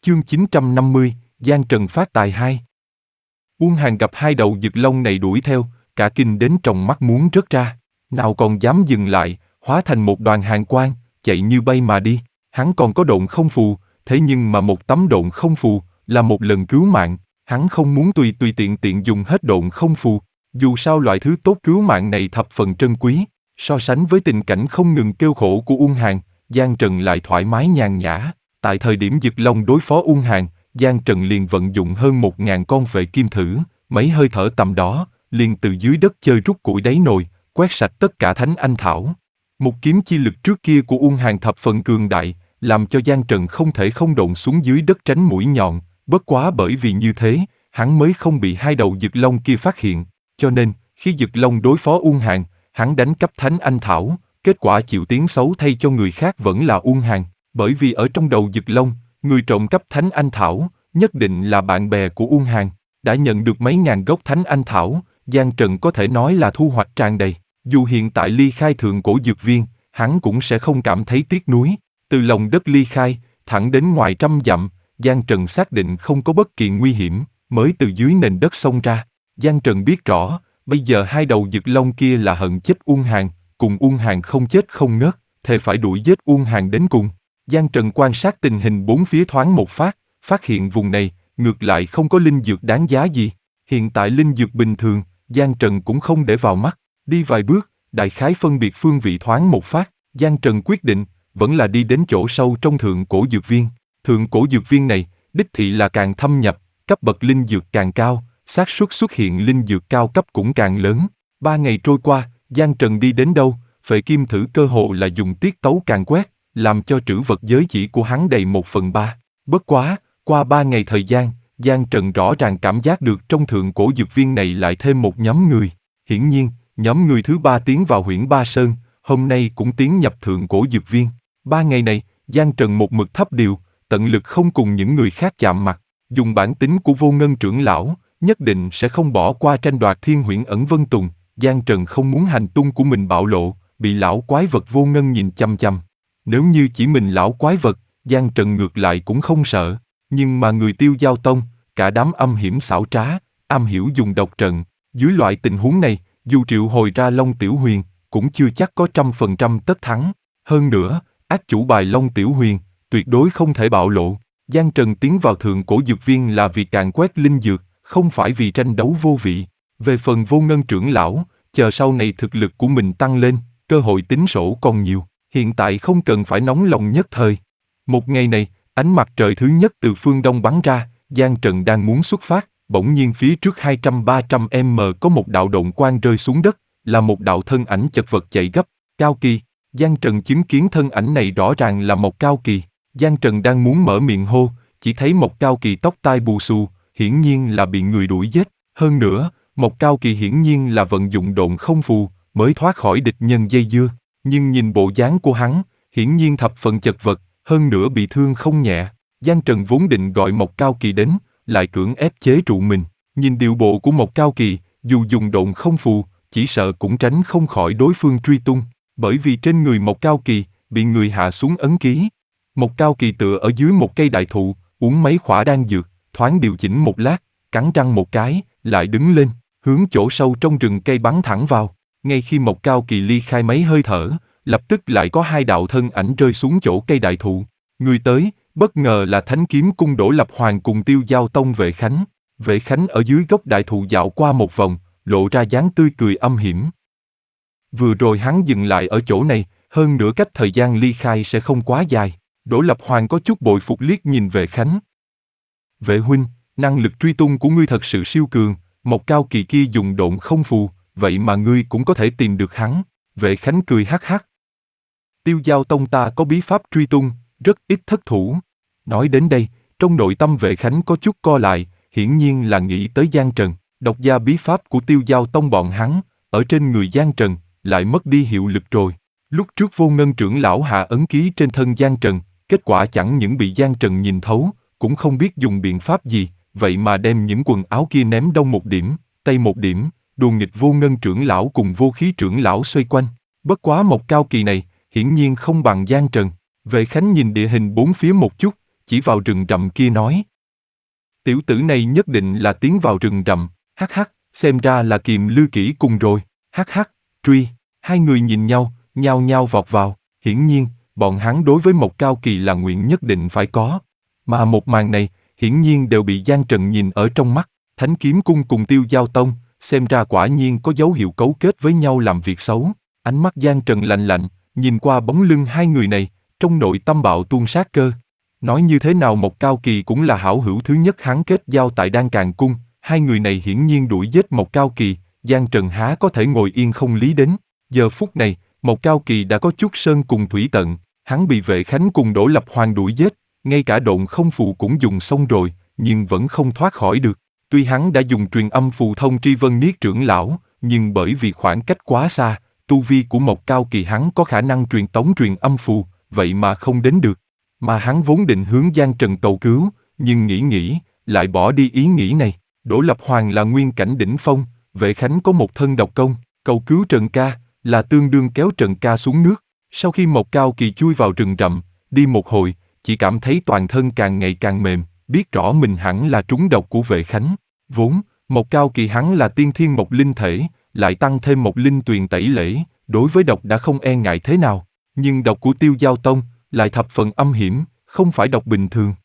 Chương 950, Giang Trần phát tài 2. Uông Hàn gặp hai đầu Dực Long này đuổi theo, cả kinh đến tròng mắt muốn rớt ra, nào còn dám dừng lại, hóa thành một đoàn hàn quang, chạy như bay mà đi. Hắn còn có độn không phù, thế nhưng mà một tấm độn không phù là một lần cứu mạng, hắn không muốn tùy tiện dùng hết độn không phù. Dù sao loại thứ tốt cứu mạng này thập phần trân quý, so sánh với tình cảnh không ngừng kêu khổ của Uông Hàn, Giang Trần lại thoải mái nhàn nhã. Tại thời điểm Dực Long đối phó Uông Hàn, Giang Trần liền vận dụng hơn 1000 con vệ kim thử, mấy hơi thở tầm đó, liền từ dưới đất chơi rút củi đáy nồi, quét sạch tất cả thánh anh thảo. Một kiếm chi lực trước kia của Uông Hàn thập phần cường đại, làm cho Giang Trần không thể không độn xuống dưới đất tránh mũi nhọn, bất quá bởi vì như thế, hắn mới không bị hai đầu Dực Long kia phát hiện, cho nên, khi Dực Long đối phó Uông Hàn, hắn đánh cắp thánh anh thảo, kết quả chịu tiếng xấu thay cho người khác vẫn là Uông Hàn, bởi vì ở trong đầu Dực Long, người trộm cắp thánh anh thảo, nhất định là bạn bè của Uông Hàn, đã nhận được mấy ngàn gốc thánh anh thảo, Giang Trần có thể nói là thu hoạch tràn đầy, dù hiện tại ly khai thượng cổ dược viên, hắn cũng sẽ không cảm thấy tiếc nuối. Từ lòng đất ly khai, thẳng đến ngoài 100 dặm, Giang Trần xác định không có bất kỳ nguy hiểm, mới từ dưới nền đất xông ra. Giang Trần biết rõ, bây giờ hai đầu Dực Long kia là hận chết Uông Hàn, cùng Uông Hàn không chết không ngớt, thề phải đuổi giết Uông Hàn đến cùng. Giang Trần quan sát tình hình bốn phía thoáng một phát hiện vùng này, ngược lại không có linh dược đáng giá gì. Hiện tại linh dược bình thường, Giang Trần cũng không để vào mắt, đi vài bước, đại khái phân biệt phương vị thoáng một phát, Giang Trần quyết định, vẫn là đi đến chỗ sâu trong thượng cổ dược viên. Thượng cổ dược viên này, đích thị là càng thâm nhập, cấp bậc linh dược càng cao, xác suất xuất hiện linh dược cao cấp cũng càng lớn. 3 ngày trôi qua, Giang Trần đi đến đâu, phệ kim thử cơ hồ là dùng tiết tấu càng quét, làm cho trữ vật giới chỉ của hắn đầy 1/3. Bất quá, qua 3 ngày thời gian, Giang Trần rõ ràng cảm giác được trong thượng cổ dược viên này lại thêm một nhóm người. Hiển nhiên, nhóm người thứ 3 tiến vào Huyễn Ba Sơn, hôm nay cũng tiến nhập thượng cổ dược viên. 3 ngày này, Giang Trần một mực thấp điều, tận lực không cùng những người khác chạm mặt, dùng bản tính của Vô Ngân trưởng lão, nhất định sẽ không bỏ qua tranh đoạt Thiên Huyễn Ẩn Vân Tùng. Giang Trần không muốn hành tung của mình bạo lộ, bị lão quái vật Vô Ngân nhìn chăm chăm. Nếu như chỉ mình lão quái vật, Giang Trần ngược lại cũng không sợ, nhưng mà người Tiêu Giao Tông, cả đám âm hiểm xảo trá, am hiểu dùng độc trận, dưới loại tình huống này, dù triệu hồi ra Long Tiểu Huyền, cũng chưa chắc có 100% tất thắng. Hơn nữa, ác chủ bài Long Tiểu Huyền, tuyệt đối không thể bạo lộ. Giang Trần tiến vào thượng cổ dược viên là vì càn quét linh dược, không phải vì tranh đấu vô vị. Về phần Vô Ngân trưởng lão, chờ sau này thực lực của mình tăng lên, cơ hội tính sổ còn nhiều, hiện tại không cần phải nóng lòng nhất thời. Một ngày này, ánh mặt trời thứ nhất từ phương đông bắn ra, Giang Trần đang muốn xuất phát, bỗng nhiên phía trước 200-300 m có một đạo độn quang rơi xuống đất, là một đạo thân ảnh chật vật chạy gấp, Cao Kỳ. Giang Trần chứng kiến thân ảnh này rõ ràng là Mộc Cao Kỳ. Giang Trần đang muốn mở miệng hô, chỉ thấy Mộc Cao Kỳ tóc tai bù xù, hiển nhiên là bị người đuổi giết. Hơn nữa, Mộc Cao Kỳ hiển nhiên là vận dụng độn không phù, mới thoát khỏi địch nhân dây dưa. Nhưng nhìn bộ dáng của hắn, hiển nhiên thập phần chật vật, hơn nữa bị thương không nhẹ. Giang Trần vốn định gọi Mộc Cao Kỳ đến, lại cưỡng ép chế trụ mình. Nhìn điệu bộ của Mộc Cao Kỳ, dù dùng độn không phù, chỉ sợ cũng tránh không khỏi đối phương truy tung. Bởi vì trên người Mộc Cao Kỳ, bị người hạ xuống ấn ký. Mộc Cao Kỳ tựa ở dưới một cây đại thụ, uống mấy khỏa đan dược, thoáng điều chỉnh một lát, cắn răng một cái, lại đứng lên, hướng chỗ sâu trong rừng cây bắn thẳng vào. Ngay khi Mộc Cao Kỳ ly khai mấy hơi thở, lập tức lại có hai đạo thân ảnh rơi xuống chỗ cây đại thụ. Người tới, bất ngờ là Thánh Kiếm Cung Đỗ Lập Hoàng cùng Tiêu Giao Tông Vệ Khánh. Vệ Khánh ở dưới gốc đại thụ dạo qua một vòng, lộ ra dáng tươi cười âm hiểm. Vừa rồi hắn dừng lại ở chỗ này, hơn nữa cách thời gian ly khai sẽ không quá dài. Đỗ Lập Hoàng có chút bội phục liếc nhìn Vệ Khánh. Vệ huynh, năng lực truy tung của ngươi thật sự siêu cường, Mộc Cao Kỳ kia dùng độn không phù, vậy mà ngươi cũng có thể tìm được hắn. Vệ Khánh cười hắc hắc. Tiêu Giao Tông ta có bí pháp truy tung, rất ít thất thủ. Nói đến đây, trong nội tâm Vệ Khánh có chút co lại, hiển nhiên là nghĩ tới Giang Trần. Độc gia bí pháp của Tiêu Giao Tông bọn hắn, ở trên người Giang Trần, lại mất đi hiệu lực rồi. Lúc trước Vô Ngân trưởng lão hạ ấn ký trên thân Giang Trần, kết quả chẳng những bị Giang Trần nhìn thấu, cũng không biết dùng biện pháp gì, vậy mà đem những quần áo kia ném đông một điểm, tây một điểm, đùa nghịch Vô Ngân trưởng lão cùng Vô Khí trưởng lão xoay quanh. Bất quá Mộc Cao Kỳ này, hiển nhiên không bằng Giang Trần. Vệ Khánh nhìn địa hình bốn phía một chút, chỉ vào rừng rậm kia nói. Tiểu tử này nhất định là tiến vào rừng rậm, hắc hắc, xem ra là Kiềm Lư Kỉ cùng rồi, hắc hắc, truy, hai người nhìn nhau, nhao nhao vọt vào, hiển nhiên, bọn hắn đối với Mộc Cao Kỳ là nguyện nhất định phải có. Mà một màn này, hiển nhiên đều bị Giang Trần nhìn ở trong mắt, Thánh Kiếm Cung cùng Tiêu Giao Tông, xem ra quả nhiên có dấu hiệu cấu kết với nhau làm việc xấu. Ánh mắt Giang Trần lạnh lạnh, nhìn qua bóng lưng hai người này, trong nội tâm bạo tuôn sát cơ. Nói như thế nào Mộc Cao Kỳ cũng là hảo hữu thứ nhất hắn kết giao tại Đan Càn Cung, hai người này hiển nhiên đuổi giết Mộc Cao Kỳ, Giang Trần há có thể ngồi yên không lý đến. Giờ phút này, Mộc Cao Kỳ đã có chút sơn cùng thủy tận, hắn bị Vệ Khánh cùng Đỗ Lập Hoàng đuổi giết, ngay cả độn không phù cũng dùng xong rồi, nhưng vẫn không thoát khỏi được. Tuy hắn đã dùng truyền âm phù thông tri Vân Niết trưởng lão, nhưng bởi vì khoảng cách quá xa, tu vi của Mộc Cao Kỳ hắn có khả năng truyền tống truyền âm phù, vậy mà không đến được. Mà hắn vốn định hướng Giang Trần cầu cứu, nhưng nghĩ, lại bỏ đi ý nghĩ này. Đỗ Lập Hoàng là nguyên cảnh đỉnh phong, Vệ Khánh có một thân độc công, cầu cứu Trần Ca, là tương đương kéo Trần Ca xuống nước. Sau khi Mộc Cao Kỳ chui vào rừng rậm, đi một hồi, chỉ cảm thấy toàn thân càng ngày càng mềm, biết rõ mình hẳn là trúng độc của Vệ Khánh. Vốn, Mộc Cao Kỳ hắn là tiên thiên mộc linh thể, lại tăng thêm một linh tuyền tẩy lễ, đối với độc đã không e ngại thế nào. Nhưng độc của Tiêu Giao Tông lại thập phần âm hiểm, không phải độc bình thường.